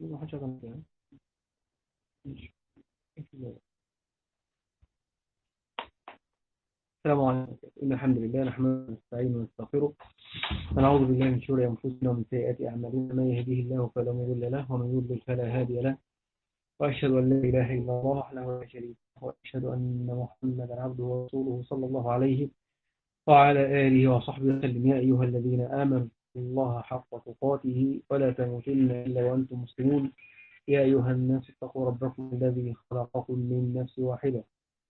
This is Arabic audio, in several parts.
السلام عليكم. إن الحمد لله نحمده ونستعينه ونستغفره ونعوذ بالله من شرور أنفسنا ومن سيئات أعمالنا. من يهديه الله فلا مضل له ومن يضلل فلا هادي له. وأشهد أن لا إله إلا الله وحده لا شريك له وأشهد أن محمدا عبده ورسوله صلى الله عليه وعلى آله وصحبه وسلم. يا أيها الذين آمنوا اتقوا الله حق تقاته ولا تموتن إلا وأنتم مسلمون. يا أيها الناس اتقوا ربكم الذي خلقكم من نفس واحدة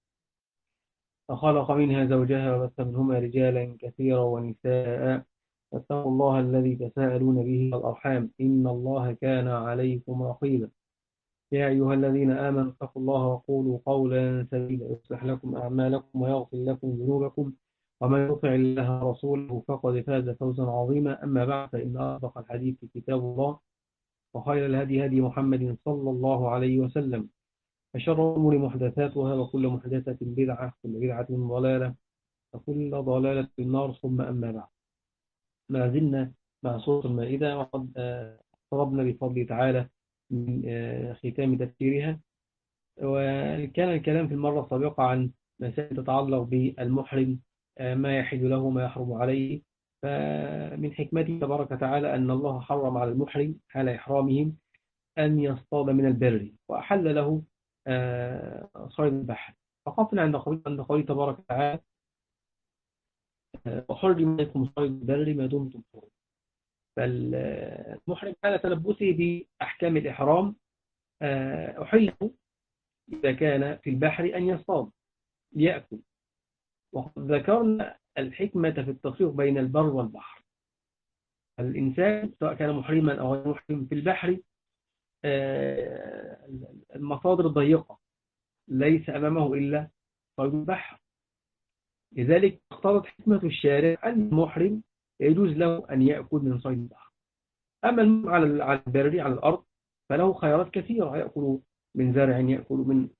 وخلق منها زوجها وبث منهما رجالا كثيرا ونساء. واتقوا الله الذي تساءلون به والأرحام إن الله كان عليكم رقيبا. يا أيها الذين آمنوا اتقوا الله وقولوا قولا سديدا يصلح لكم أعمالكم ويغفر لكم ذنوبكم ومن يطع الله ورسوله فقد فاز فوزا عظيما. أما بعد فإن أصدق الحديث كتاب الله وخير الهدي هدي محمد صلى الله عليه وسلم. فشر الأمور محدثاتها وكل محدثة بدعة كل بدعة ضلالة وكل ضلالة في النار. ثم أما بعد، ما زلنا مع سورة المائدة وقد اقتربنا بفضل تعالى من ختام تفسيرها. وكان الكلام في المرة السابقة عن مسائل تتعلق بالمحرم، ما يحل له ما يحرم عليه. فمن حكمته تبارك وتعالى أن الله حرم على المحرم حال إحرامهم أن يصطاد من البر وأحل له صيد البحر. فقفنا عند قوله تبارك وتعالى وحرم عليكم صيد البر ما دمتم حرما. فالمحرم حال تلبسه بأحكام الإحرام أحل له إذا كان في البحر أن يصطاد ليأكل. وقد ذكرنا الحكمة في التفريق بين البر والبحر. الإنسان سواء كان محرما أو غير محرم في البحر المصادر ضيقة ليس أمامه إلا صيد البحر. لذلك اقتضت حكمة الشارع أن المحرم يجوز له أن يأكل من صيد البحر. أما المحرم على البر على الأرض فله خيارات كثيرة، يأكل من زرع، يأكل من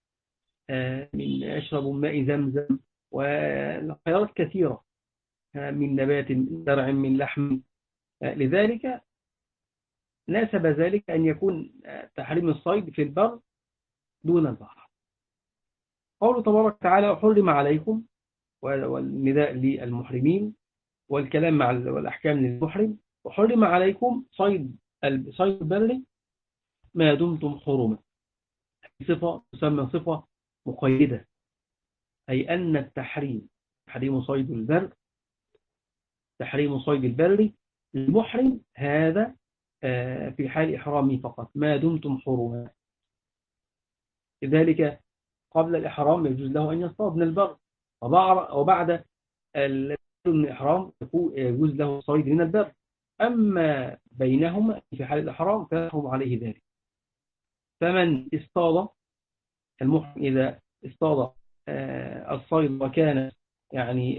يشرب ماء زمزم، وخيارات كثيرة من نبات، من زرع، من لحم. لذلك ناسب ذلك أن يكون تحريم الصيد في البر دون البحر. قوله تبارك وتعالى وحرم عليكم، والنداء للمحرمين والكلام مع والأحكام للمحرم. وحرم عليكم صيد البر ما دمتم حرما. صفة تسمى صفة مقيدة، أي أن التحريم تحريم صيد البر، تحريم صيد البر المحرم هذا في حال إحرامه فقط ما دمتم حرما. لذلك قبل الإحرام يجوز له أن يصطاد من البر، وبعد الإحرام يجوز له الصيد من البر. أما بينهما في حال الإحرام فيحرم عليه ذلك. فمن اصطاد المحرم إذا اصطاد الصيد وكان يعني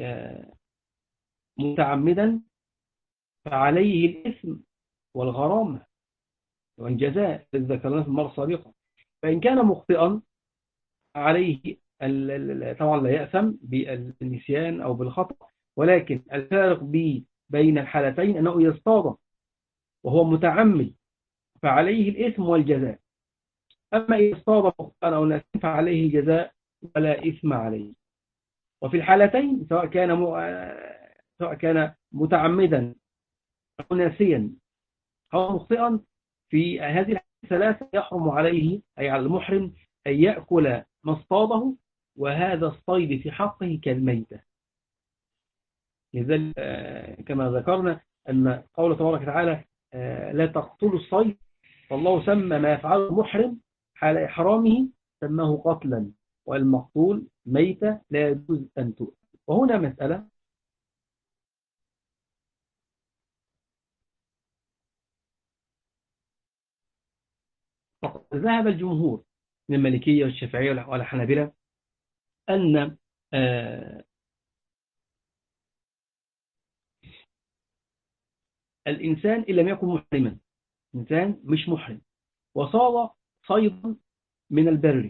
متعمدا فعليه الإثم والغرامة والجزاء الذي ذكرناه في المرة السابقة. فإن كان مخطئا عليه طبعا لا يأثم بالنسيان أو بالخطأ، ولكن الفارق بين الحالتين أنه يصطاد وهو متعمد فعليه الإثم والجزاء. أما إذا اصطاد مخطئا أو ناسيا فعليه الجزاء ولا إثم عليه. وفي الحالتين سواء كان متعمدا أو ناسيا أو مخطئا، في هذه الثلاثة يحرم عليه أي على المحرم أن يأكل ما اصطاده، وهذا الصيد في حقه كالميتة. لذلك كما ذكرنا أن قول تبارك وتعالى لا تقتلوا الصيد، فالله سمى ما يفعله المحرم حال إحرامه سماه قتلا، والمقتول ميتة لا يجوز أن تؤكل. وهنا مسألة فقد ذهب الجمهور من المالكية والشافعية والحنابلة أن الإنسان إن لم يكن محرما، إنسان مش محرم وصاد صيدا من البر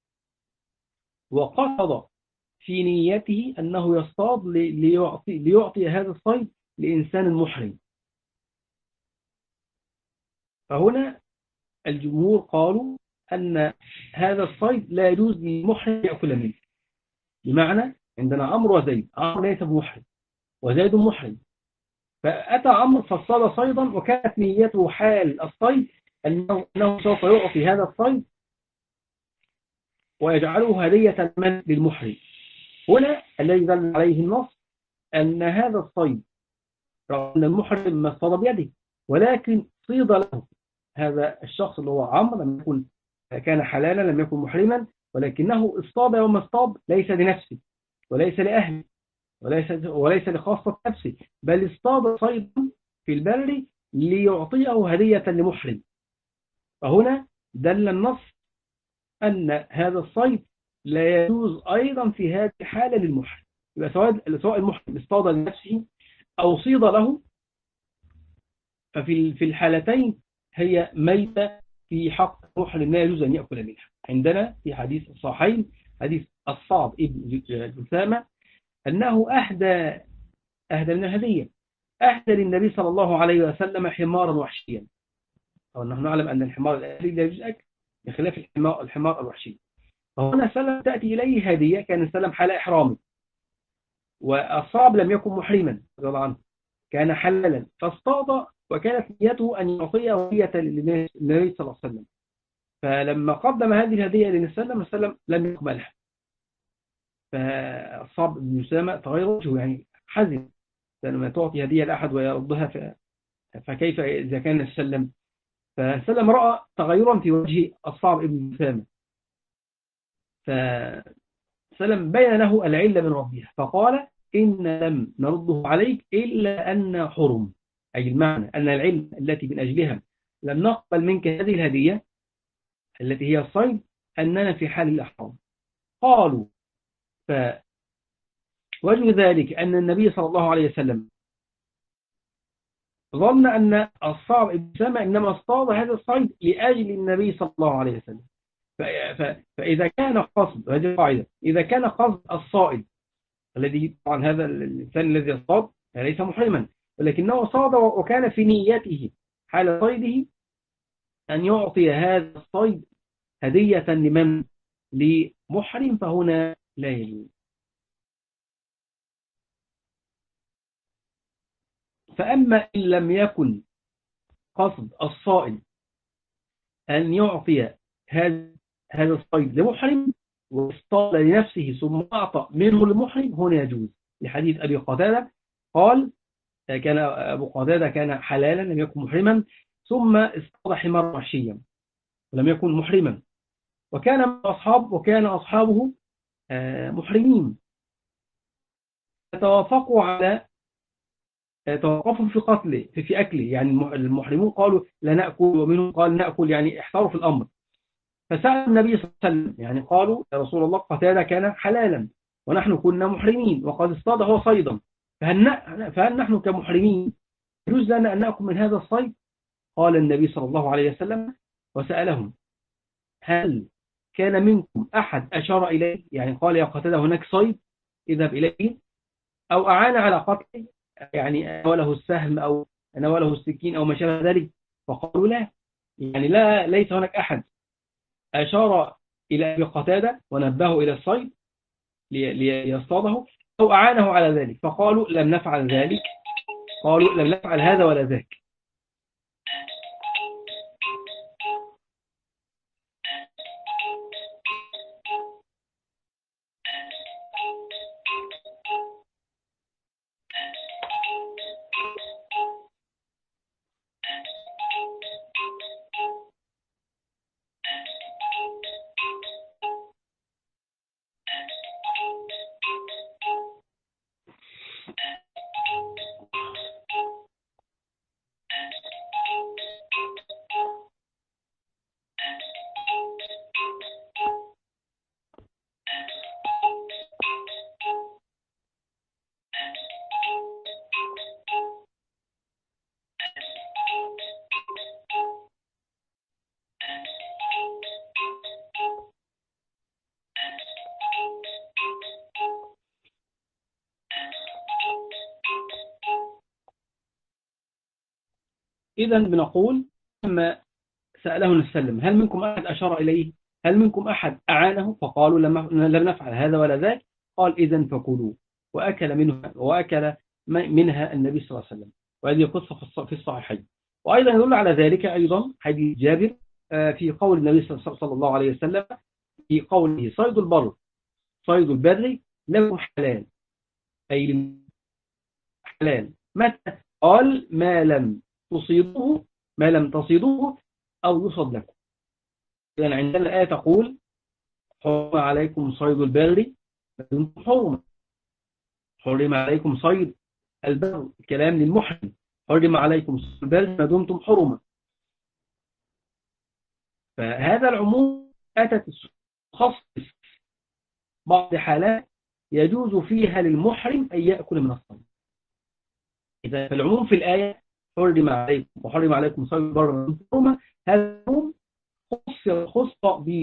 وقصد في نيته أنه يصطاد ليعطي هذا الصيد لإنسان محرم، فهنا الجمهور قالوا أن هذا الصيد لا يجوز للمحرم يأكل منه. بمعنى عندنا عمرو وزيد، عمرو ليس بمحرم وزيد محرم، فأتى عمرو فاصطاد صيدا وكانت نيته حال الصيد أنه سوف يعطي هذا الصيد ويجعله هدية للمحرم. هنا الذي دل عليه النص أن هذا الصيد رغم أن المحرم ما اصطاد بيده ولكن صيد له هذا الشخص اللي هو عمرو، لم يكن كان حلالا لم يكن محرما، ولكنه اصطاد يوم اصطاد ليس لنفسه وليس لأهله وليس لخاصة نفسه، بل اصطاد صيدا في البر ليعطيه هدية لمحرم. فهنا دل النص أن هذا الصيد لا يجوز أيضا في هذه الحالة للمحرم. يبقى سواء المحرم اصطاد لنفسه أو صيد له، ففي الحالتين هي ميتة في حق المحرم لا يجوز أن يأكل منها. عندنا في حديث الصحيحين حديث الصعب ابن جثامة أنه أهدى من الهدية، أهدى للنبي صلى الله عليه وسلم حمارا وحشيا، أو نحن نعلم أن الحمار الأهلي لا يجوز أكل بخلاف الحمار الوحشي. فهنا سلم تأتي إليه هدية، كان سلم حال إحرامه والصعب لم يكن محرما رضي الله عنه، كان حلالا فاصطاد وكانت نيته أن يعطيه هدية للنبي صلى الله عليه وسلم. فلما قدم هذه الهدية للنبي صلى الله عليه وسلم لم يقبلها، فالصعب بن أسامة تغير وجهه، يعني حزن لما تعطي هدية لأحد ويردها، فكيف إذا كان سلم؟ فسلم رأى تغيرا في وجه الصعب بن أسامة، فسلم بين له العلة من ربها فقال إن لم نرده عليك إلا أن حرم، أي المعنى أن العلة التي من أجلها لم نقبل منك هذه الهدية التي هي الصيد أننا في حال الإحرام. قالوا فوجه ذلك أن النبي صلى الله عليه وسلم ظن أن الصعب بن أسامة إنما اصطاد هذا الصيد لأجل النبي صلى الله عليه وسلم. فإذا كان قصد، هذه قاعدة، إذا كان قصد الصائد الذي طبعا هذا الإنسان الذي يصطاد ليس محرما ولكنه صاد وكان في نيته حال صيده أن يعطي هذا الصيد هدية لمن؟ لمحرم، فهنا لا يجوز. فأما إن لم يكن قصد الصائد أن يعطي هذا الصيد لمحرم واصطاد لنفسه ثم أعطى منه لمحرم، هنا يجوز، لحديث أبي قتادة قال كان أبو قتادة كان حلالا لم يكن محرما ثم اصطاد حمارا وحشيا ولم يكن محرما، وكان أصحابه محرمين، توقفوا في قتله في أكله، يعني المحرمون قالوا لا نأكل ومنهم قال نأكل، يعني احتاروا في الأمر. فسأل النبي صلى الله عليه وسلم، يعني قالوا يا رسول الله قتادة كان حلالا ونحن كنا محرمين وقد اصطاد هو صيدا، فهل نحن كمحرمين يجوز لنا أن نأكل من هذا الصيد؟ قال النبي صلى الله عليه وسلم وسألهم هل كان منكم أحد أشار إليه، يعني قال يا قتادة هناك صيد اذهب إليه، أو أعان على قتله، يعني ناوله السهم أو ناوله السكين أو ما شابه ذلك؟ فقالوا لا، يعني ليس هناك أحد أشار إلى أبي قتادة ونبهه إلى الصيد ليصطاده أو أعانه على ذلك، فقالوا لم نفعل ذلك، قالوا لم نفعل هذا ولا ذاك. إذن بنقول لما سأله النبي صلى الله عليه وسلم: هل منكم أحد أشار إليه؟ هل منكم أحد أعانه؟ فقالوا: لم نفعل هذا ولا ذاك. قال: إذن فكلوا. وأكل منها النبي صلى الله عليه وسلم. وهذه قصة في الصحيحين. وأيضا يدل على ذلك أيضا حديث جابر في قول النبي صلى الله عليه وسلم في قوله: صيد البر لكم حلال، أي حلال. متى؟ قال: ما لم تصيدوه أو يصد لكم. إذن عندنا الآية تقول: حرم عليكم صيد البر ما دمتم حرما. حرم عليكم صيد البر، الكلام للمحرم. حرم عليكم صيد البر ما دمتم حرما. فهذا العموم أتت تخصص بعض حالات يجوز فيها للمحرم أن يأكل من الصيد. إذا فالعموم في الآية حرم عليكم وحرم عليكم صيد البر ما دمتم حرما، هذا العموم خص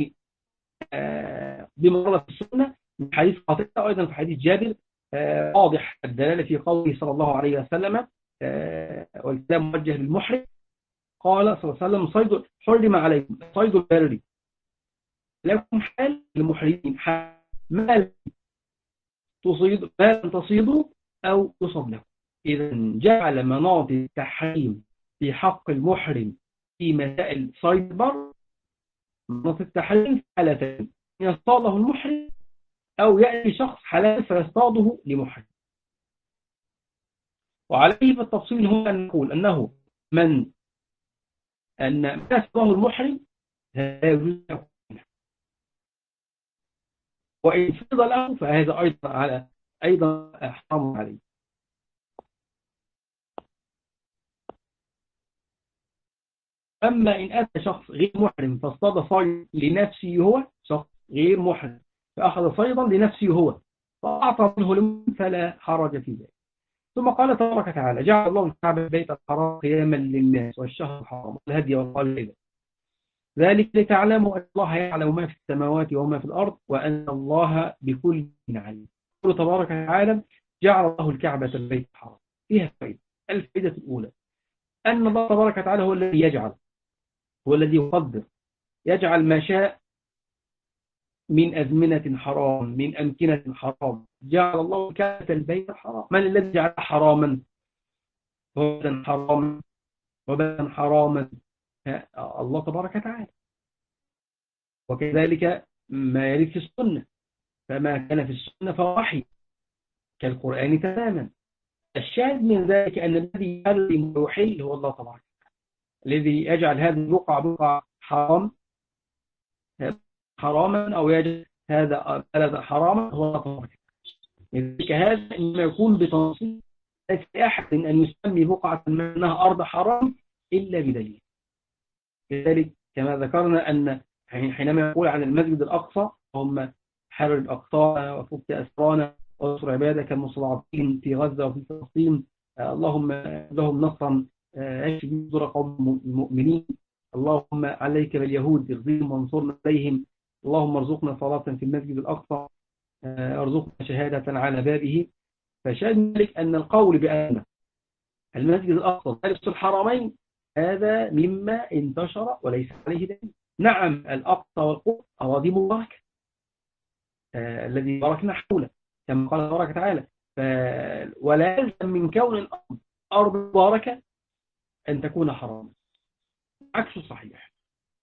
بمرة في السنة من حديث قتادة، أيضا في حديث جابر واضح الدلالة في قوله صلى الله عليه وسلم والكلام موجه للمحرم. قال صلى الله عليه وسلم: حرم عليكم صيد البر لكم حال المحرمين، ما لم تصيدوا أو يصب لكم. إذا جعل مناطق التحريم في حق المحرم في مسائل صيد البر مناطق التحريم في حالتين: يصطاده المحرم أو يأتي شخص حلال فيصطاده لمحرم. وعليه بالتفصيل هنا أن نقول أنه أن ما يصطاده المحرم لا يجوز له، وإن فضل له فهذا أيضا حرام عليه. أما إن أتى شخص غير محرم فاصطاد صيد لنفسه، هو شخص غير محرم فأخذ صيدا لنفسه هو فأعطى منه لمن فلا حرج في ذلك. ثم قال تبارك وتعالى: جعل الله الكعبة بيت الحرام قياما للناس والشهر الحرام والهدي والقلائد، ذلك لتعلموا أن الله يعلم ما في السماوات وما في الأرض وأن الله بكل شيء عليم. يقول تبارك وتعالى: جعل الله الكعبة بيت الحرام. فيها فائدة. الفائدة الأولى أن الله تبارك وتعالى هو الذي يجعل، هو الذي يقدر، يجعل ما شاء من أزمنة حرام، من أمكنة حرام. جعل الله الكعبة البيت الحرام. من الذي جعل حراما؟ وبلدا حراما وبلدا حراما الله تبارك وتعالى. وكذلك ما يرد في السنة، فما كان في السنة فهو وحي كالقرآن تماما. الشاهد من ذلك أن الذي يحرم ويحل هو الله تبارك، الذي يجعل هذه البقعة حراما أو يجعل هذا بلد حراما هو الله تبارك. لذلك هذا إنما يكون بتنصيص، ليس لأحد أن يسمي بقعة منها أرض حرام إلا بدليل. لذلك كما ذكرنا أن حينما يقول عن المسجد الأقصى: هم حرر الأقصى وفك أسرانا وانصر عبادك المستضعفين في غزة وفي فلسطين، اللهم لهم نصرا اشف به صدور قوم المؤمنين، اللهم عليك باليهود اغزهم وانصرنا عليهم، اللهم ارزقنا صلاة في المسجد الأقصى، ارزقنا شهادة على بابه. فشاهد ذلك أن القول بأن المسجد الأقصى ثالث الحرمين هذا مما انتشر وليس عليه دليل. نعم الأقصى والقدس أراضي مباركة الذي باركنا حوله كما قال تبارك وتعالى، ولا يلزم من كون الأرض أرض مباركة أن تكون حراما، عكس صحيح.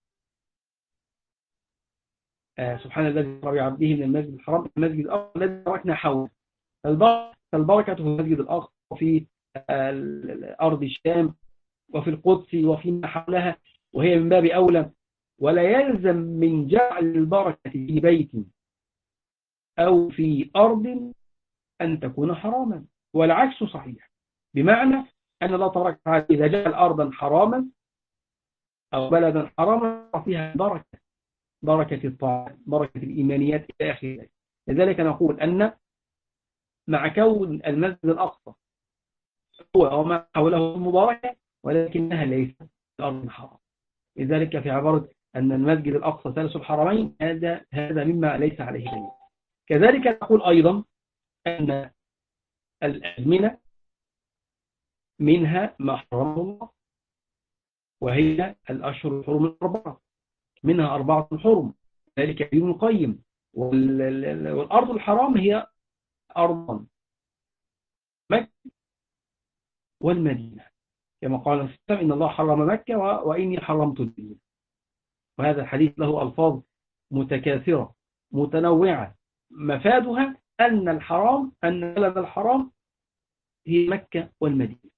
سبحان الذي أسرى بعبده من المسجد الحرام المسجد الأقصى الذي باركنا حوله. فالبركة في المسجد الأقصى وفي أرض الشام وفي القدس وفيما حولها، وهي من باب أولى. ولا يلزم من جعل البركة في بيت أو في أرض أن تكون حراما، والعكس صحيح. بمعنى أن الله تبارك وتعالى إذا جعل أرضا حراما أو بلدا حراما فيها بركة الطاعات، بركة الإيمانيات إلى آخره. لذلك نقول أن مع كون المسجد الأقصى هو وما حوله مباركة ولكنها ليست أرض حرام. لذلك في عبارة أن المسجد الأقصى ثالث الحرمين هذا مما ليس عليه دليل. كذلك نقول أيضا أن الأزمنة منها ما حرمه الله، وهي الأشهر الحرم الأربعة، منها أربعة حرم، ذلك ابن القيم. والأرض الحرام هي أرضان مكة والمدينة، كما قال الإسلام إن الله حرم مكة وإني حرمت المدينة. وهذا الحديث له ألفاظ متكاثرة متنوعة، مفادها أن بلد الحرام هي مكة والمدينة.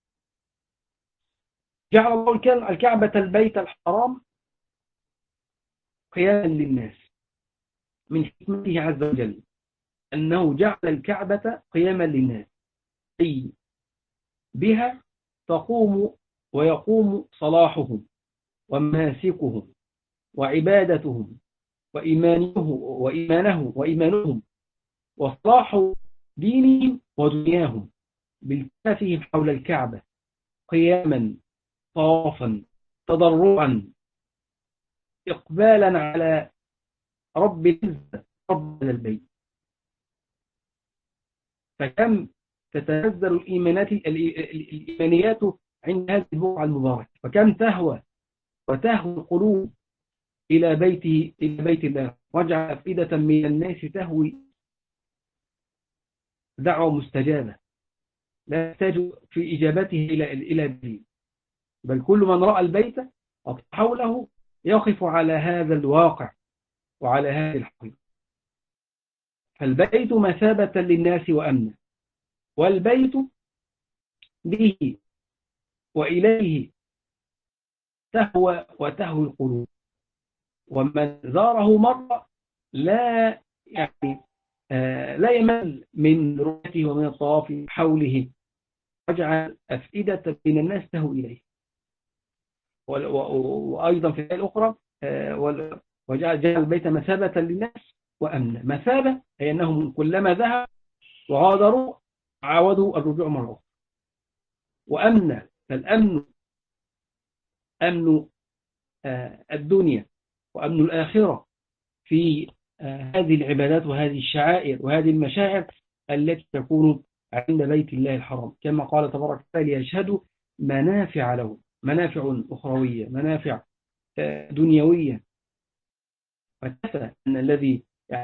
جعل الله الكعبة البيت الحرام قياما للناس، من حكمته عز وجل أنه جعل الكعبة قياما للناس، أي بها تقوم ويقوم صلاحهم ومناسكهم وعبادتهم وإيمانهم وصلاح دينهم ودنياهم، بالتفهم حول الكعبة قياما طوافا تضرعا إقبالا على رب العزة رب البيت. فكم تتنزل الإيمانيات عند هذه البقعة المباركة، وكم تهوى القلوب إلى بيت الله، واجعل أفئدة من الناس تهوي. دعوة مستجابة لا يحتاج في إجابته إلى دليل، بل كل من رأى البيت حوله يقف على هذا الواقع وعلى هذه الحقيقة. فالبيت مثابة للناس وأمنا، والبيت به وإليه وتهوي القلوب، ومن زاره مرة لا لا يمل من رؤيته ومن الطواف حوله، واجعل أفئدة من الناس تهوي إليه. وأيضا في الآية الأخرى وجعل البيت مثابة للناس وأمنا. مثابة هي أنهم كلما ذهب وغادروا عاودوا الرجوع مرة أخرى. وأمنا، فالأمن أمن الدنيا وأمن الآخرة في هذه العبادات وهذه الشعائر وهذه المشاعر التي تكون عند بيت الله الحرام، كما قال تبارك وتعالى ليشهدوا منافع لهم، منافع أخروية، منافع دنيوية. وكفى أن الذي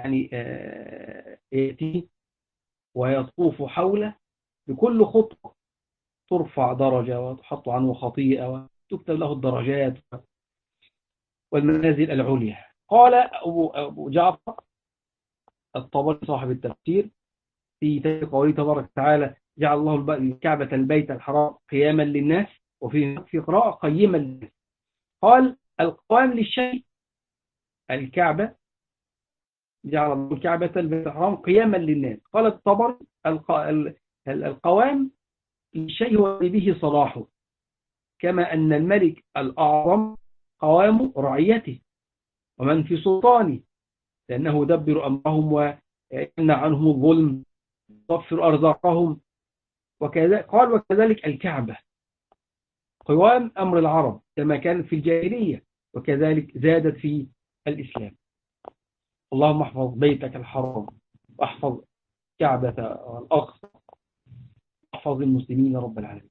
يأتي ويطوف حوله بكل خطوة ترفع درجة وتحط عنه خطيئة وتكتب له الدرجات والمنازل العليا. قال أبو جعفر الطبري صاحب التفسير في قوله تبارك وتعالى جعل الله الكعبة البيت الحرام قياما للناس، وفي قراءة قيما للناس، قال القوام للشيء الكعبة، جعل الله الكعبة البيت الحرام قياما للناس. قال الطبري القوام للشيء هو به صلاحه، كما أن الملك الأعظم قوام رعيته ومن في سلطانه، لأنه يدبر أمرهم ويمنع عنهم الظلم يوفر أرزاقهم. قال وكذلك الكعبة قوام أمر العرب كما كانت في الجاهلية، وكذلك زادت في الإسلام. اللهم احفظ بيتك الحرام، واحفظ كعبة الأقصى، واحفظ المسلمين رب العالمين.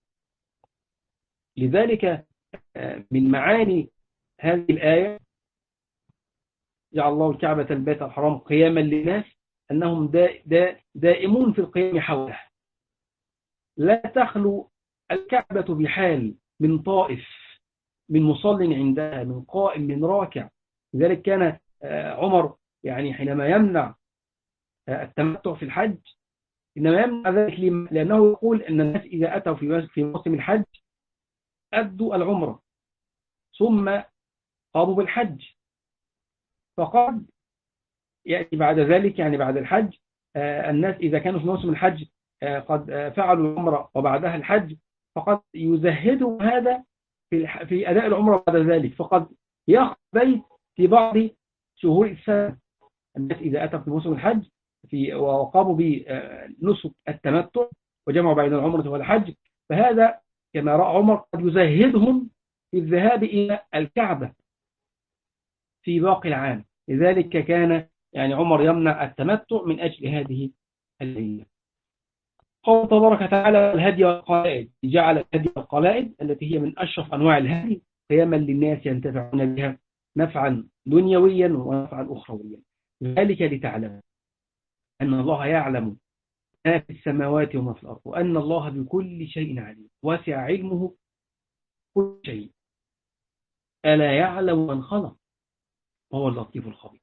لذلك من معاني هذه الآية جعل الله الكعبة البيت الحرام قياما للناس أنهم دائمون في القيام حوله. لا تخلو الكعبة بحال من طائف، من مصل عندها، من قائم، من راكع. لذلك كان عمر حينما يمنع التمتع في الحج إنما يمنع ذلك لأنه يقول أن الناس إذا أتوا في موسم الحج أدوا العمرة ثم قاموا بالحج، فقد يأتي بعد ذلك بعد الحج الناس إذا كانوا في موسم الحج قد فعلوا العمرة وبعدها الحج، فقد يزهدوا هذا في أداء العمرة بعد ذلك، فقد يخرج بيت في بعض شهور السنة. الناس إذا أتوا في موسم الحج وقاموا بنسك التمتع وجمعوا بين العمرة والحج، فهذا كما رأى عمر قد يزهدهم في الذهاب إلى الكعبة في باقي العام. لذلك كان عمر يمنع التمتع من أجل هذه العلة. قال تبارك وتعالى الهدي والقلائد، جعل الهدي والقلائد التي هي من أشرف أنواع الهدي قيما للناس ينتفعون بها نفعا دنيويا ونفعا أخرويا. ذلك لتعلم أن الله يعلم ما في السماوات وما في الأرض، وأن الله بكل شيء عليم، وسع علمه كل شيء. ألا يعلم من خلق وهو اللطيف الخبير.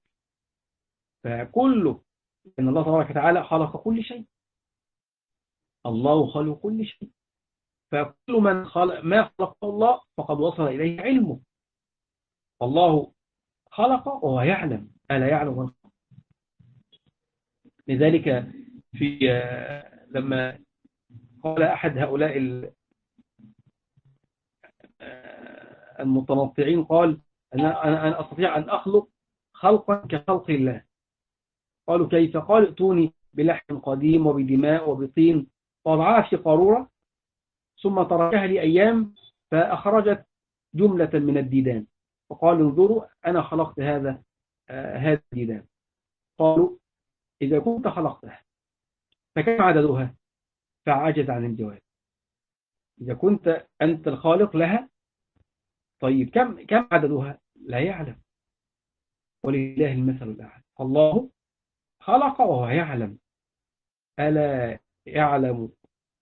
فكله أن الله تبارك وتعالى خلق كل شيء، الله خلق كل شيء. فكل من خلق ما خلقه الله فقد وصل إليه علمه. الله خلق وهو يعلم، ألا يعلم من خلق. لذلك في لما قال أحد هؤلاء المتنطعين قال أنا أستطيع أن أخلق خلقا كخلق الله. قالوا كيف؟ قال ائتوني بلحم قديم وبدماء وبطين وضعها في قارورة ثم تركها لأيام فأخرجت جملة من الديدان، وقال انظروا أنا خلقت هذا الديدان. قالوا إذا كنت خلقتها فكم عددها؟ فعجز عن الجواب. إذا كنت أنت الخالق لها طيب كم عددها؟ لا يعلم. ولله المثل الأعلى. الله خلق وهو يعلم، ألا يعلم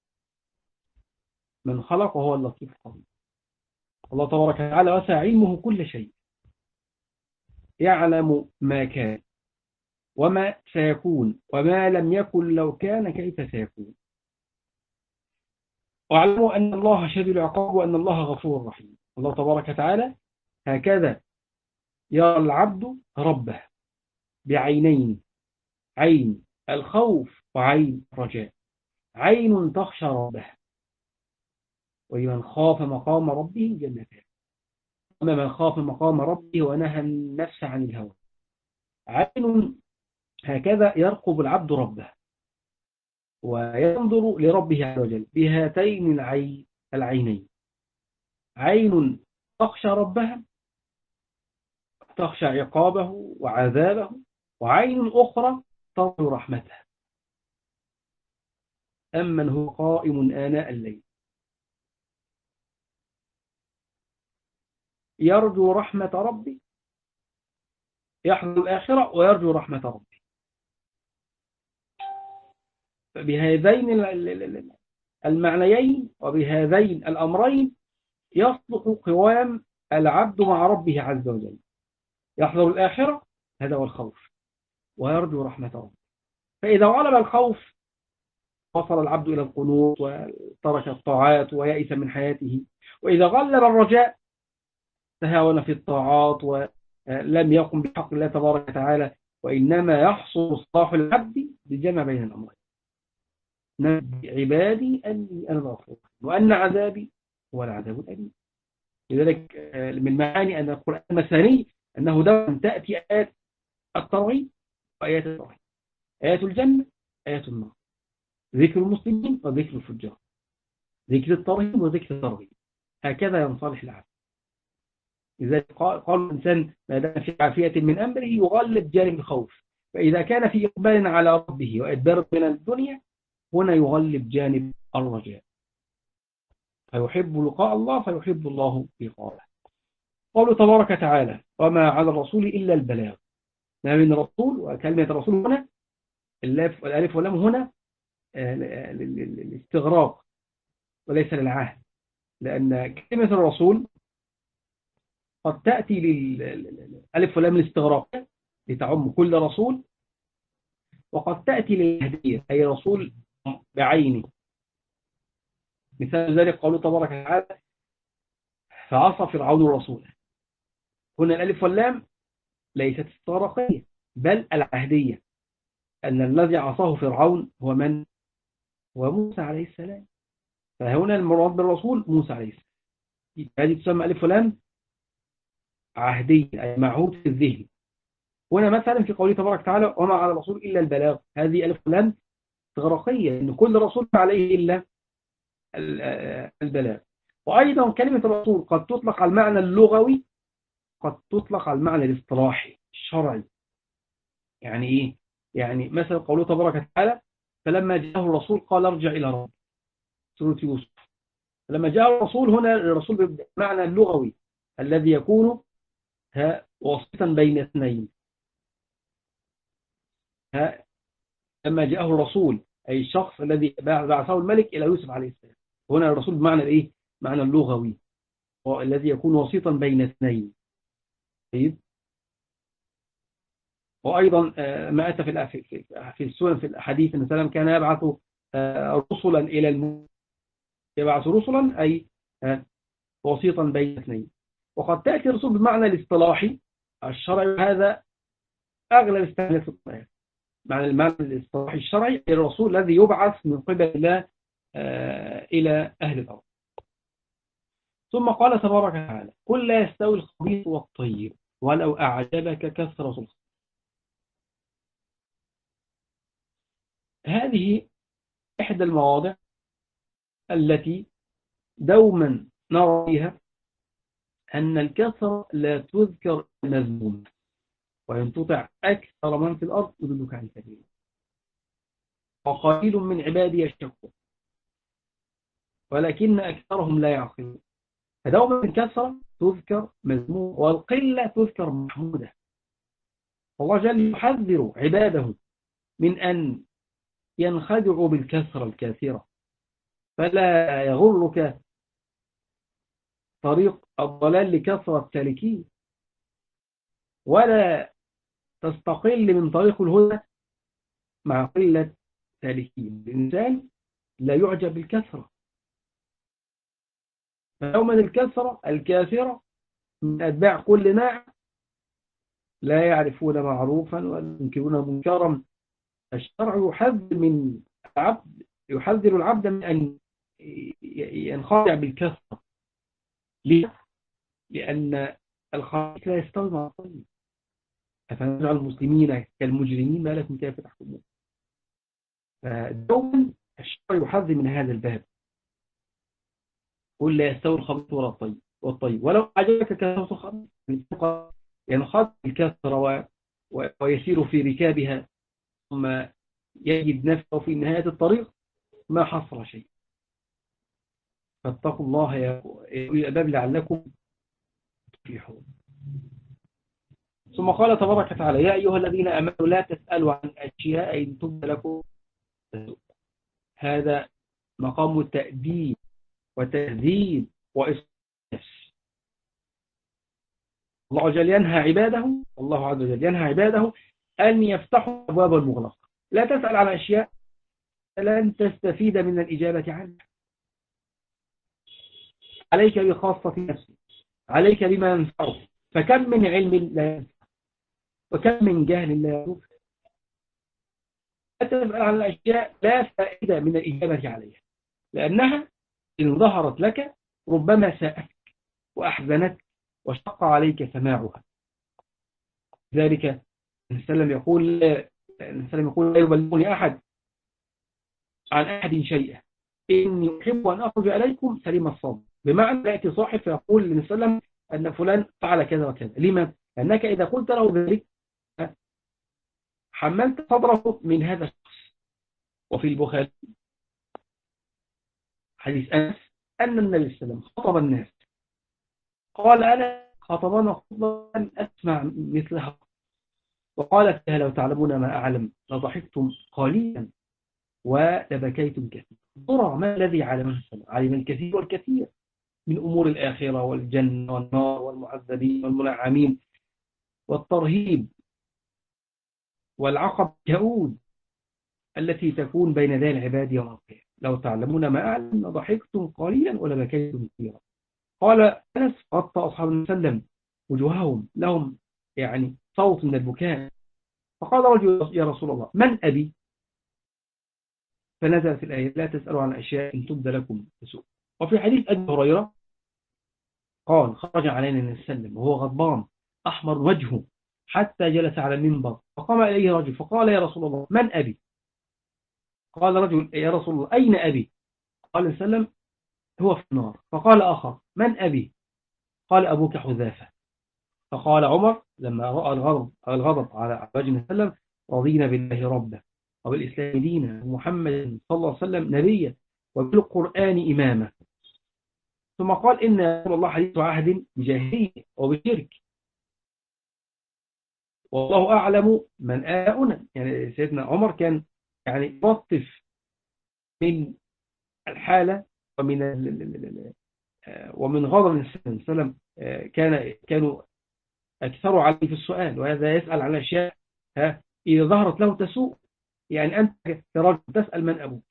من خلق وهو اللطيف الخبير. الله تبارك وتعالى وسع علمه كل شيء، يعلم ما كان وما سيكون وما لم يكن لو كان كيف سيكون. واعلموا أن الله شديد العقاب وأن الله غفور رحيم. الله تبارك وتعالى هكذا يرى العبد ربه بعينين، عين الخوف وعين الرجاء. عين تخشى ربها، ولمن خاف مقام ربه جنتان. أما من خاف مقام ربه ونهى النفس عن الهوى. عين هكذا يرقب العبد ربه وينظر لربه عز وجل بهاتين العينين. عين تخشى ربها، تخشى عقابه وعذابه، وعين أخرى ترجو رحمته. أمن هو قائم آناء الليل يرجو رحمة ربي، يحذر الآخرة ويرجو رحمة ربي. بهذين المعنيين وبهذين الأمرين يصلح قوام العبد مع ربه عز وجل. يحذر الآخرة، هذا هو الخوف، ويرجو رحمة ربه. فإذا غلب الخوف وصل العبد إلى القنوط وترك الطاعات ويأس من حياته. وإذا غلب الرجاء تهاون في الطاعات ولم يقم بحق الله تبارك وتعالى. وإنما يحصل صلاح العبد بجمع بين الأمرين. نبي عبادي أني أنا الغفور وأن عذابي هو العذاب الأليم. لذلك من معاني أن القرآن مثاني أنه دوما تأتي آيات الترغيب وآيات الترهيب، آيات الجنة آيات النار، ذكر المسلمين وذكر الفجار، ذكر الترهيب وذكر الترغيب. هكذا ينصلح العبد. لذلك قال الإنسان ما دام في عافية من أمره يغلب جانب الخوف، فإذا كان في إقبال على ربه وإدبار من الدنيا هنا يغلب جانب الرجاء، فيحب لقاء الله فيحب الله لقاءه. قوله تبارك وتعالى وما على الرسول إلا البلاغ. ما من رسول، وكلمة الرسول هنا الألف واللام هنا للاستغراق وليس للعهد، لأن كلمة الرسول قد تأتي للألف واللام الاستغراق لتعم كل رسول، وقد تأتي للهدية أي رسول بعينه. مثال ذلك قوله تبارك وتعالى فعصى فرعون الرسول. هنا الألف واللام ليست استغراقية بل العهدية، أن الذي عصاه فرعون هو من؟ هو موسى عليه السلام. فهنا المراد بالرسول موسى عليه السلام. هذه تسمى ألف واللام عهدية أي معهود في الذهن. هنا مثلا في قوله تبارك وتعالى وما على الرسول إلا البلاغ، هذه ألف واللام استغراقية أن كل رسول عليه إلا البلاغ. وأيضا كلمة الرسول قد تطلق على المعنى اللغوي، قد تطلق على المعنى الاصطلاحي الشرعي. يعني إيه؟ يعني مثلا قوله تبارك وتعالى فلما جاءه الرسول قال ارجع إلى ربك، سورة يوسف. فلما جاء الرسول هنا الرسول بالمعنى اللغوي الذي يكون واسطا بين اثنين. لما جاءه الرسول أي الشخص الذي بعثه الملك إلى يوسف عليه السلام. هنا الرسول بمعنى الإيه؟ معنى اللغوي، الذي يكون وسيطا بين اثنين. طيب. وأيضا ما أتى في السنن في الحديث أن السلام كان يبعث رسلا إلى الملك، يبعث رسلا أي وسيطا بين اثنين. وقد تأتي الرسول بمعنى الاصطلاحي الشرعي، هذا أغلب استعمالات في القرآن. معنى المعنى الاصطلاحي الشرعي الرسول الذي يبعث من قبل الله إلى أهل الأرض. ثم قال تبارك وتعالى: قل لا يستوي الخبيث والطيب ولو أعجبك كثرة الخبيث. هذه إحدى المواضع التي دوما نرى فيها أن الكثرة لا تذكر المذموم، وإن تطع أكثر من في الأرض يضلك عن سبيل وقليل من عبادي الشكور ولكن أكثرهم لا يعقلون. فدوما الكثرة تذكر مذموم والقلة تذكر محمودة. الله جل يحذر عباده من أن ينخدعوا بالكثرة الكاثرة، فلا يغرك طريق الضلال لكثرة السالكين، ولا تستقل من طريق الهدى مع قلة سالكين. الإنسان لا يعجب بالكثرة، فيوما الكثرة الكاثرة من أتباع كل ناعم لا يعرفون معروفا ولا ينكرون منكرا. الشرع يحذر العبد من أن ينخدع بالكثرة. ليه؟ لأن الخبيث لا يستوي مع الطيب. أفنجعل المسلمين كالمجرمين ما لكم كيف تحكمون. فدوما الشرع يحذر من هذا الباب: قل لا يستوي الخبيث ولا الطيب ولو أعجبك كثرة الخبيث. ينخدع بالكثرة ويسير في ركابها، ثم يجد نفسه في نهاية الطريق ما حصل شيء. فاتقوا الله يا أولي الألباب لعلكم تفلحون. ثم قال تبارك وتعالى: يا أيها الذين آمنوا لا تسألوا عن أشياء إن تبد لكم. هذا مقام التأديب وتهذيب وإصلاح النفس. الله عز وجل ينهى عباده أن يفتحوا أبواب المغلقة. لا تسأل عن أشياء لن تستفيد من الإجابة عنها. عليك بخاصة نفسك، عليك بما ينفعك. فكم من علم لا ينفع وكم من جهل لا يضر. لا تسأل عن الأشياء لا فائدة من الإجابة عليها، لأنها إن ظهرت لك ربما ساءتك وأحزنتك وشق عليك سماعها. ذلك النبي يقول لا يبلغني أحد عن أحد شيئا إني أحب أن أخرج إليكم سليم الصدر. بمعنى يأتي صاحب فيقول للنبي صلى الله عليه وسلم أن فلان فعل كذا وكذا. لما؟ لأنك إذا قلت له ذلك حملت صدره من هذا الشخص. وفي البخاري حديث أنس أن النبي صلى الله عليه وسلم خطب الناس قال: أنا خطبنا خطبة لم أسمع مثلها. وقال فيها: لو تعلمون ما أعلم لضحكتم قليلا ولبكيتم كثيرا. ترى ما الذي علمه السلام؟ علم الكثير والكثير من أمور الآخرة والجنة والنار والمعذبين والمنعمين والترهيب والعقب كؤود التي تكون بين ذي العباد يوم القيامة. لو تعلمون ما أعلم لضحكتم قليلا ولبكيتم كثيرا. قال أنس: غطى أصحاب النبي صلى الله عليه وسلم وجوههم، لهم يعني صوت من البكاء. فقال رجل: يا رسول الله من أبي؟ فنزلت الآية: لا تسألوا عن أشياء إن تبد لكم تسوء. وفي حديث أبي هريرة قال: خرج علينا النبي صلى الله عليه وسلم وهو غضبان أحمر وجهه حتى جلس على المنبر، فقام إليه رجل فقال: يا رسول الله من أبي؟ قال رجل: يا رسول الله أين أبي؟ قال النبي صلى الله عليه وسلم: هو في النار. فقال آخر: من أبي؟ قال: أبوك حذافة. فقال عمر لما رأى الغضب على وجه النبي صلى الله عليه وسلم: رضينا بالله ربا وبالإسلام دينا ومحمد صلى الله عليه وسلم نبيا وبالقرآن إماما. ثم قال إن رسول الله حديث عهد بجاهلية وبشرك، والله أعلم من آلؤنا. يعني سيدنا عمر كان يعني يلطف من الحالة ومن ومن غضب النبي صلى الله عليه وسلم. كانوا أكثروا عليه في السؤال، وهذا يسأل عن أشياء إذا ظهرت له تسوء. يعني أنت كرجل تسأل من أبوك،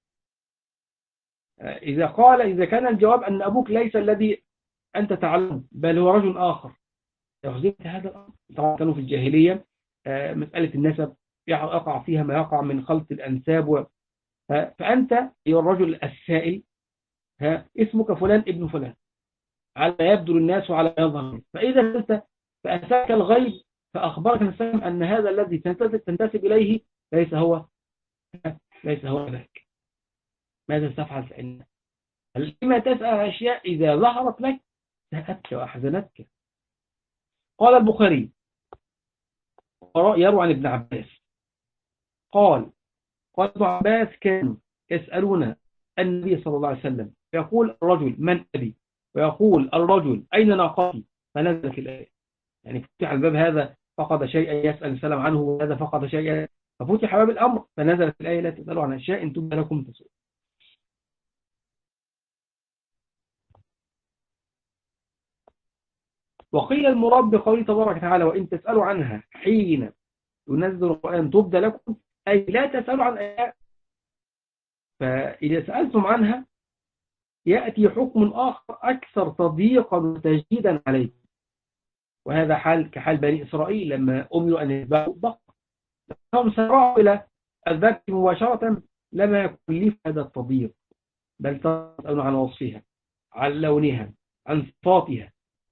إذا كان الجواب أن أبوك ليس الذي أنت تعلمه بل هو رجل آخر، يخزيك هذا الأمر. طبعا كانوا في الجاهلية مسألة النسب يقع فيها ما يقع من خلط الأنساب فأنت أيها الرجل السائل اسمك فلان ابن فلان، على يبدو الناس وعلى يظهر الناس. فإذا سألت فأتاك الغيب فأخبرك الإنسان أن هذا الذي تنتسب إليه ليس هو ذاك، ماذا تفعل سألنا؟ لما تسأل أشياء إذا ظهرت لك سأتك وأحزنتك. قال البخاري يروي عن ابن عباس قال ابن عباس كانوا يسألون النبي صلى الله عليه وسلم، يقول الرجل من أبي، ويقول الرجل أين ناقتي، فنزلت الآية. يعني فتح الباب، هذا فقد شيئا يسأل السلام عنه، وهذا فقد شيئا، ففتح باب الأمر فنزلت الآية لا تسألوا عن أشياء إن تبدى لكم تسؤال. وقيل المراد بقوله تبارك وتعالى وإن تسألوا عنها حين ينزل القرآن تبدى لكم، أي لا تسألوا عن أشياء، فإذا سألتم عنها يأتي حكم آخر أكثر تضييقا وتجديدا عليكم. وهذا كحال بني إسرائيل لما أمروا أن يذبحوا البقر، هم سارعوا إلى الذبح مباشرة لما يكون لي هذا التضييق، بل تسألون عن وصفها، عن لونها، عن صفاتها.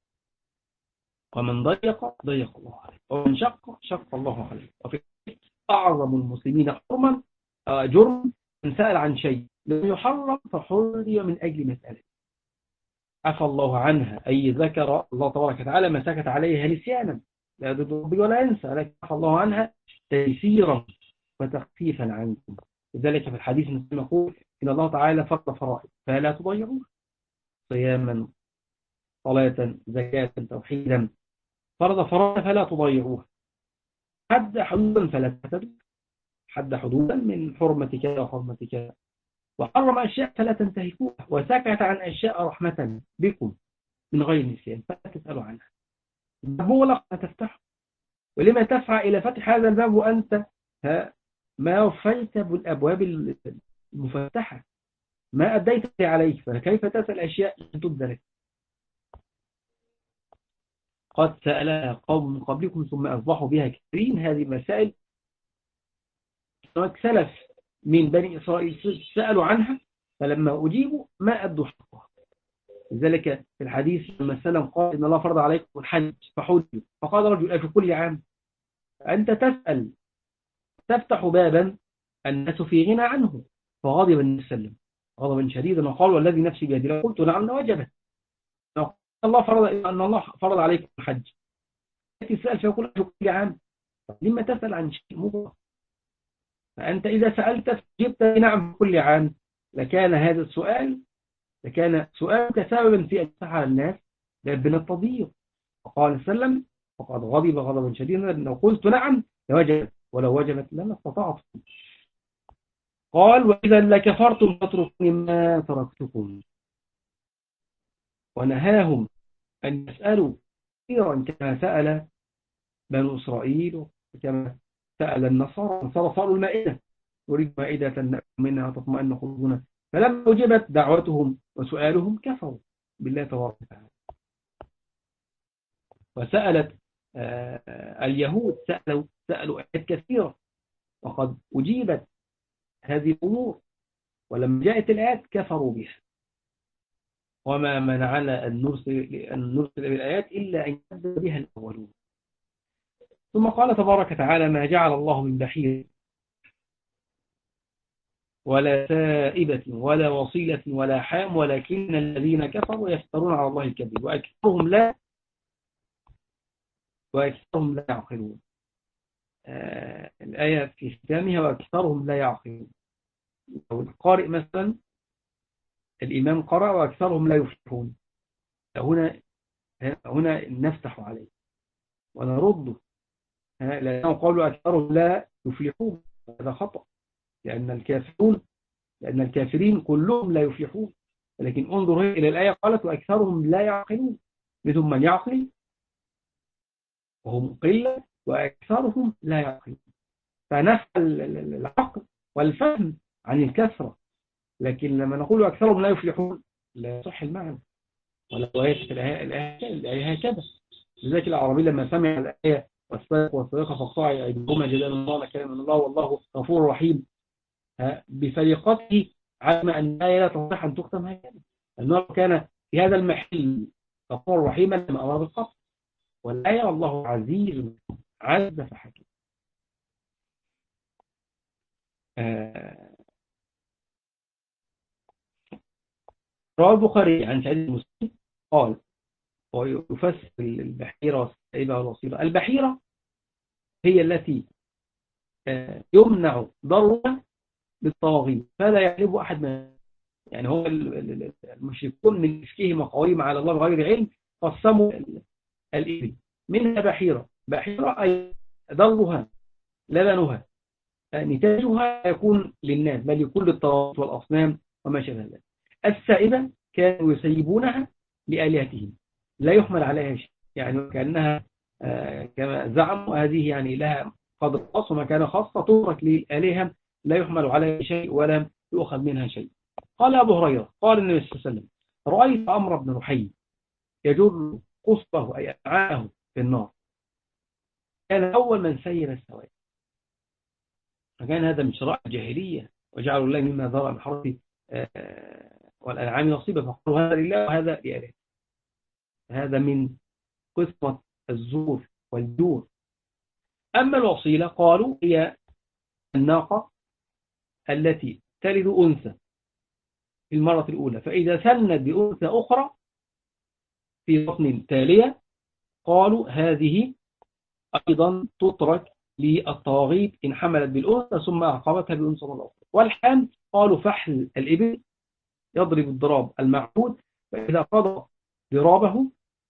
ومن ضيق ضيق الله عليه، ومن شق الله عليه. وفي أعظم المسلمين جرم من سأل عن شيء لم يحرم فحرم من أجل مسألة عفى الله عنها، أي ذكر الله تبارك وتعالى ما سكت عليها نسيانا لا يضر ربي ولا ينسى، لكن عفى الله عنها تيسيرا وتخفيفا عنكم. لذلك في الحديث المسلم يقول إن الله تعالى فرض فرائض فلا تضيعوا، صياما صلاة زكاة توحيدا، فرض فرائض فلا تضيعوها، حد حدودا فلا تعتدوا، حد حدودا من حرمة كذا وحرمة كذا، وحرم أشياء فلا تنتهكوها، وسكت عن أشياء رحمة بكم من غير نسيان فلا تسألوا عنها. الباب مغلق لا تفتحه، ولما تسعى إلى فتح هذا الباب وأنت ما وفيت بالأبواب المفتحة، ما أديت عليك، فكيف تسأل أشياء لن تبدى لك؟ قد سألها قوم من قبلكم ثم أصبحوا بها كثيرين. هذه مسائل سلف من بني إسرائيل سألوا عنها فلما أجيبوا ما أدوا حقها. لذلك في الحديث لما السلام قال إن الله فرض عليكم الحج فحجوا، فقال رجل في كل عام، أنت تسأل تفتح بابا الناس في غنى عنه. فغضب النبي صلى الله عليه وسلم غضبا شديدا وقال والذي نفسي بيده، قلت نعم وجبت، أن الله فرض عليكم الحج، تسأل فيقول في كل عام، لما تسأل عن شيء مبارك؟ فأنت إذا سألت جبت نعم في كل عام لكان هذا السؤال لكان سؤالك سببا في أن تسعى الناس من التضييق. وقال وسلم وقد غضب غضبا شديدا لو قلت نعم لوجبت ولو وجبت لما استطعت. قال وإذا لكفرتم تتركوني ما تركتكم، ونهاهم أن يسألوا كثيرا كما سأل بنو إسرائيل وكما سأل النصارى صاروا المائدة نريد مائدة منها تطمئن قلوبنا، فلما وجبت دعوتهم وسؤالهم كفروا بالله تبارك وتعالى. وسألت اليهود سألوا آيات كثيرة وقد أجيبت هذه الأمور، ولما جاءت الآيات كفروا بها. وما منعنا أن نرسل بالآيات إلا أن يكذب بها الأولون. ثم قال تبارك وتعالى ما جعل الله من بحير ولا سائبة ولا وصيلة ولا حام ولكن الذين كفروا يفترون على الله الكذب وأكثرهم لا يعقلون. الآية في ختامها وأكثرهم لا يعقلون. لو القارئ مثلا الإمام قرأ وأكثرهم لا يفلحون. هنا نفتح عليه ونرده، لأنه قالوا أكثرهم لا يفلحون، هذا خطأ، لأن الكافرين كلهم لا يفلحون. لكن انظر إلى الآية، قالت وأكثرهم لا يعقلون، منهم من يعقل وهم قلة وأكثرهم لا يعقلون. فنفى العقل والفهم عن الكثرة. لكن لما نقول أكثرهم لا يفلحون لا يصح المعنى، ولا الآية هكذا. لذلك الأعرابي لما سمع الآية والسارق والسارقة فاقطعوا أيديهما جزاء الله نكالا من الله والله غفور رحيم، بسرقته علم أن الآية لا تصح أن تختم هكذا، لأنه كان في هذا المحل غفور رحيما لما أمر بالقتل، والآية والله عزيز عز فحكم. رواه البخاري عن سعيد بن مسيب قال، ويفسر البحيرة والسائبة والوصيلة. البحيرة هي التي يمنع ضرها بالطواغيت فلا يعرف أحد منها. يعني هو المشركون من إفكهم وقولهم على الله بغير علم قسموا الإبل منها بحيرة أي ضرها لبنها نتاجها يكون للناس بل يكون للطواغيت والأصنام وما شابه ذلك. السائبة كانوا يسيبونها لآلهتهم لا يحمل عليها شيء، يعني كأنها كما زعموا هذه يعني لها قدر خاص ومكانة خاصة تترك للآلهة لا يحمل عليها شيء ولا يؤخذ منها شيء. قال أبو هريرة قال النبي صلى الله عليه وسلم رأيت عمرو بن رحي يجر قصبه أي أمعاءه في النار، كان أول من سير السواد. فكان هذا من شرائع الجاهلية، وجعلوا الله مما ذرأ من حرث والأنعام نصيبا فقالوا هذا لله وهذا لآله. هذا من قسمة الزور والجور. أما الوصيلة قالوا هي الناقة التي تلد أنثى في المرة الأولى، فإذا ثنت بأنثى أخرى في بطن تالية قالوا هذه أيضا تترك للطواغيت إن حملت بالأنثى ثم أعقبتها بأنثى الأخرى. والحام قالوا فحل الإبل يضرب الضراب المعهود، فإذا قضى ضرابه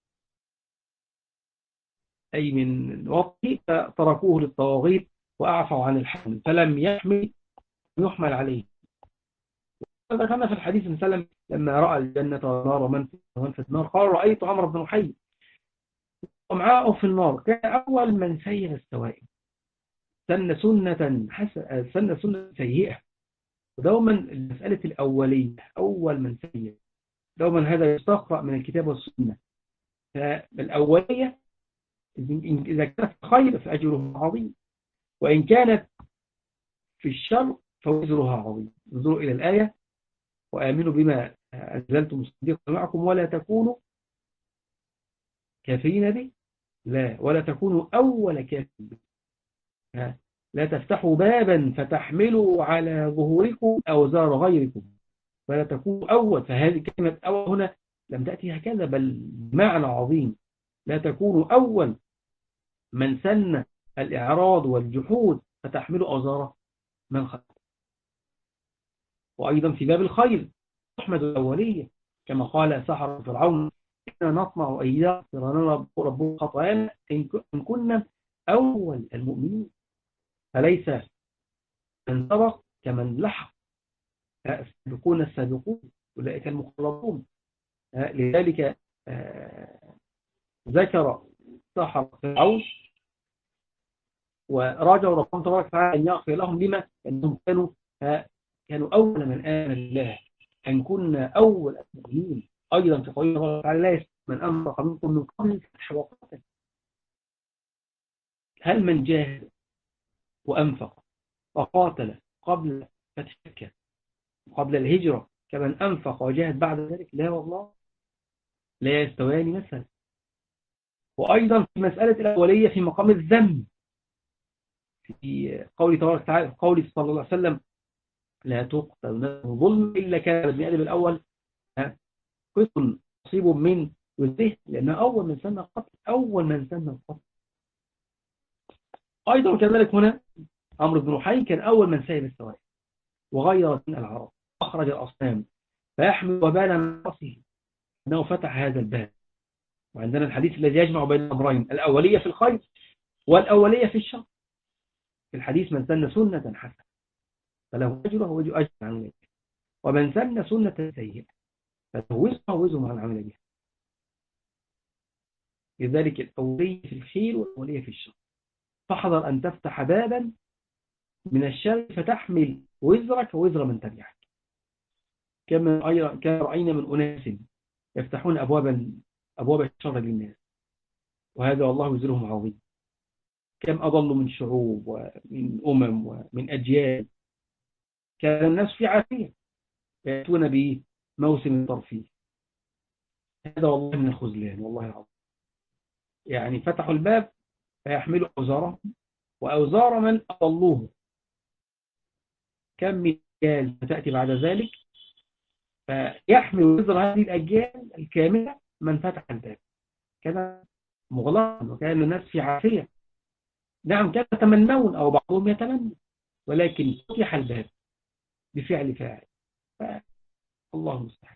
أي من وطئه فتركوه للطواغيت وأعفوا عن الحمل فلم يحمل عليه. ذكرنا في الحديث صلى الله عليه وسلم لما رأى الجنة والنار ومن في النار قال رأيت عمرو بن رحي ومعاءه في النار، كان أول من سير السوائل، سن سنة سيئة. ودوما مسألة الأولية أول من سير دوما هذا يستقرأ من الكتاب والسنة. فالأولية إذا كانت خير فأجرها عظيم، وإن كانت في الشر فوزرها عظيم. انظروا إلى الآية وآمنوا بما أنزلت مصدقا معكم ولا تكونوا كافرين به، لا ولا تكونوا أول كافر به، لا تفتحوا بابا فتحملوا على ظهوركم أوزار غيركم ولا تكونوا أول. فهذه كلمة أول هنا لم تأتي هكذا بل معنى عظيم، لا تكونوا أول من سن الإعراض والجحود فتحملوا أوزار من خلق. وأيضا في باب الخير تحمد الأولية كما قال سحرة فرعون إننا نطمع أن يغفر لنا ربنا خطايانا إن كنا أول المؤمنين. فليس من سبق كمن لحق، السابقون السابقون أولئك المقربون. لذلك ذكر سحرة فرعون وراجعوا ربهم تبارك وتعالى أن يغفر لهم لما أنهم كانوا أول من آمن الله، أن كنا أول المؤمنين. أيضا في قوله تبارك وتعالى لا يستوي من أنفق منكم من قبل الفتح وقاتل. هل من جاهد وأنفق وقاتل قبل فتح مكة قبل الهجرة كمن أنفق وجاهد بعد ذلك؟ لا والله، لا يستويان مثلا. وأيضا في مسألة الأولية في مقام الذم في قوله تبارك وتعالى في قوله صلى الله عليه وسلم لا تقتل نفس ظلم إلا كان ابن آدم الأول قسط نصيب من وزه، لأنه أول من سن القتل، أول من سن القتل. أيضا كذلك هنا عمرو بن رحي كان أول من سيب السوائل وغير من العرب، أخرج الأصنام فيحمل وبالا عن رأسه أنه فتح هذا الباب. وعندنا الحديث الذي يجمع بين الأمرين، الأولية في الخير والأولية في الشر. في الحديث: من سن سنة حسنة فله أجره وأجر أجر عن غيره، ومن سن سنة سيئة فله وزرها وزر من عمل بها. لذلك الأولية في الخير والأولية في الشر. فاحذر أن تفتح بابا من الشر فتحمل وزرك ووزر من تبعك. كما رأينا من أناس يفتحون أبواب الشر للناس، وهذا والله وزرهم عظيم. كم أضلوا من شعوب ومن ومن أجيال كان الناس في عافية يأتون بموسم ترفيه. هذا والله من الخذلان والله العظيم. يعني فتحوا الباب فيحملوا أوزارهم وأوزار من أضلوه. كم من أجيال ستأتي بعد ذلك فيحمل وزر هذه الأجيال الكاملة من فتح الباب. كان مغلقا وكان الناس في عافية. نعم كانوا يتمنون أو بعضهم يتمنى، ولكن فتح الباب بفعل فاعل. الله المستعان.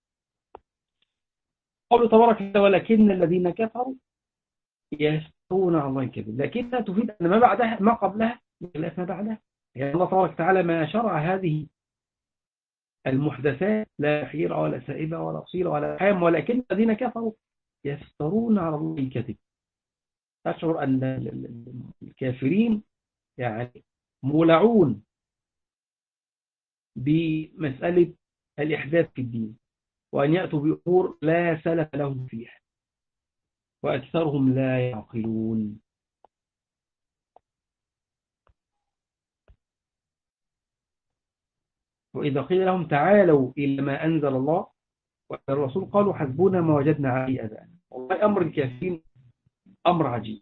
قوله تبارك وتعالى: ولكن الذين كفروا يفترون على الله الكذب. لكنها تفيد أن ما بعدها ما قبلها بخلاف ما بعدها. يعني الله تبارك وتعالى ما شرع هذه المحدثات لا حيرة ولا سائبة ولا بصيرة ولا حام، ولكن الذين كفروا يفترون على الله الكذب. أشعر أن الكافرين يعني مولعون بمسألة الإحداث في الدين، وأن يأتوا بأمور لا سلف لهم فيها، وأكثرهم لا يعقلون. وإذا قيل لهم تعالوا إلى ما أنزل الله والرسول قالوا حسبنا ما وجدنا عليه آباءنا. والله أمر الكافرين أمر عجيب.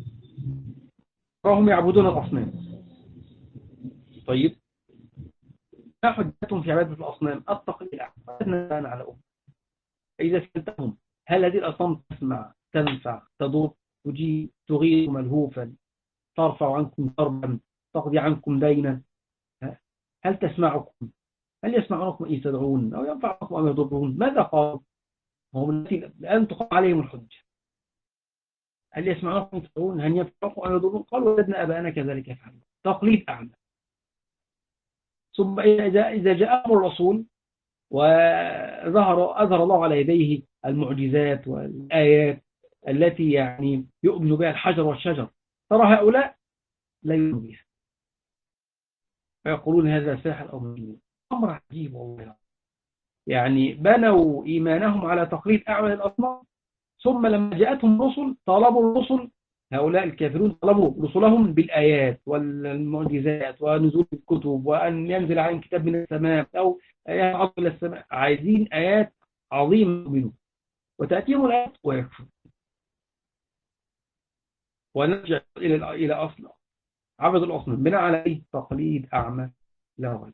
فهم يعبدون الأصنام. طيب ما حجتهم في عبادة الأصنام؟ التقليد أعتقدنا على أمة. فإذا سألتهم هل هذه الأصنام تسمع تنفع تضر تجيب تغيث ملهوفا ترفع عنكم كربا تقضي عنكم دينا، هل تسمعكم؟ هل يسمعونكم إن تدعون أو ينفعكم أو يضرون؟ ماذا قالوا؟ هم الآن تقام عليهم الحجة. هل يسمعونكم إن تدعون؟ هل ينفعكم أو يضرون؟ قالوا وجدنا آباءنا كذلك يفعلون. تقليد أعمى. ثم إذا جاء أمر الرسول أظهر الله على يديه المعجزات والآيات التي يعني يؤمن بها الحجر والشجر، ترى هؤلاء لا يؤمنوا بها فيقولون هذا ساحر أو مجنون. أمر عجيب والله. يعني بنوا إيمانهم على تقليد أعمال الأصنام، ثم لما جاءتهم رسل طلبوا الرسل، هؤلاء الكافرون طلبوا رسلهم بالآيات والمعجزات ونزول الكتب وأن ينزل عليهم كتاب من السماء أو آيات عظيمة إلى السماء. عايزين آيات عظيمة منه، وتأتيهم الآيات ويكفر. ونرجع إلى أصل عبد الأصنام بناء على أي تقليد أعمى لا غير.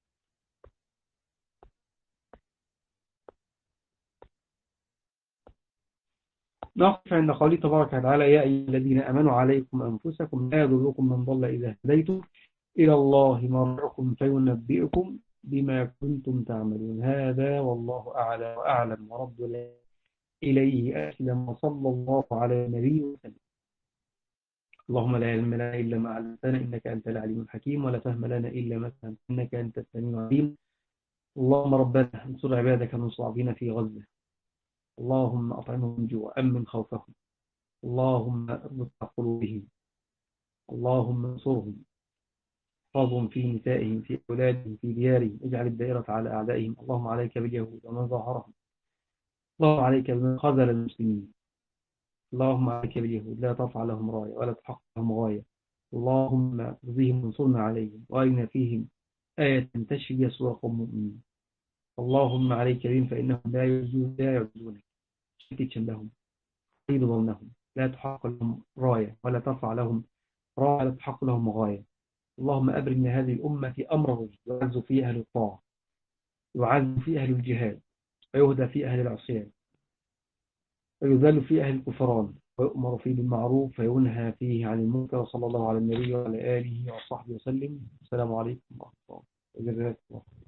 نقف عند قوله تبارك وتعالى: يا أيها الذين آمنوا عليكم أنفسكم لا يضركم من ضل إذا هديتم إلى الله مرجعكم فينبئكم بما كنتم تعملون. هذا والله أعلى وأعلم، ورب إليه أسلم، وصلى الله على النبي وسلم. اللهم لا علم لنا إلا ما علمتنا إنك أنت العليم الحكيم، ولا فهم لنا إلا ما فهمت إنك أنت السميع العليم. اللهم ربنا انصر عبادك المستضعفين في غزة. اللهم أطعمهم جوع أمن خوفهم. اللهم اربط قلوبهم. اللهم انصرهم. احفظهم في نسائهم في أولادهم في ديارهم. اجعل الدائرة على أعدائهم. اللهم عليك باليهود ومن ظاهرهم. اللهم عليك بمن خذل المسلمين. اللهم عليك باليهود لا ترفع لهم راية ولا تحقق لهم غاية. اللهم اخزهم وانصرنا عليهم وأرنا فيهم آية تشفي صدور قوم مؤمنين. اللهم عليك بهم فإنهم لا يعجزونك. شتت شملهم طيب ظنهم لا تحقق لهم راية ولا ترفع لهم راية ولا تحقق لهم غاية. اللهم أبرم من هذه الأمة أمر يعز فيه أهل الطاعة، يعز فيه أهل الجهاد، ويهدى فيه أهل العصيان، ويذل فيه أهل الكفران، ويؤمر فيه بالمعروف وينهى فيه عن المنكر. صلى الله على النبي وعلى آله وصحبه وسلم. السلام عليكم ورحمة الله وبركاته.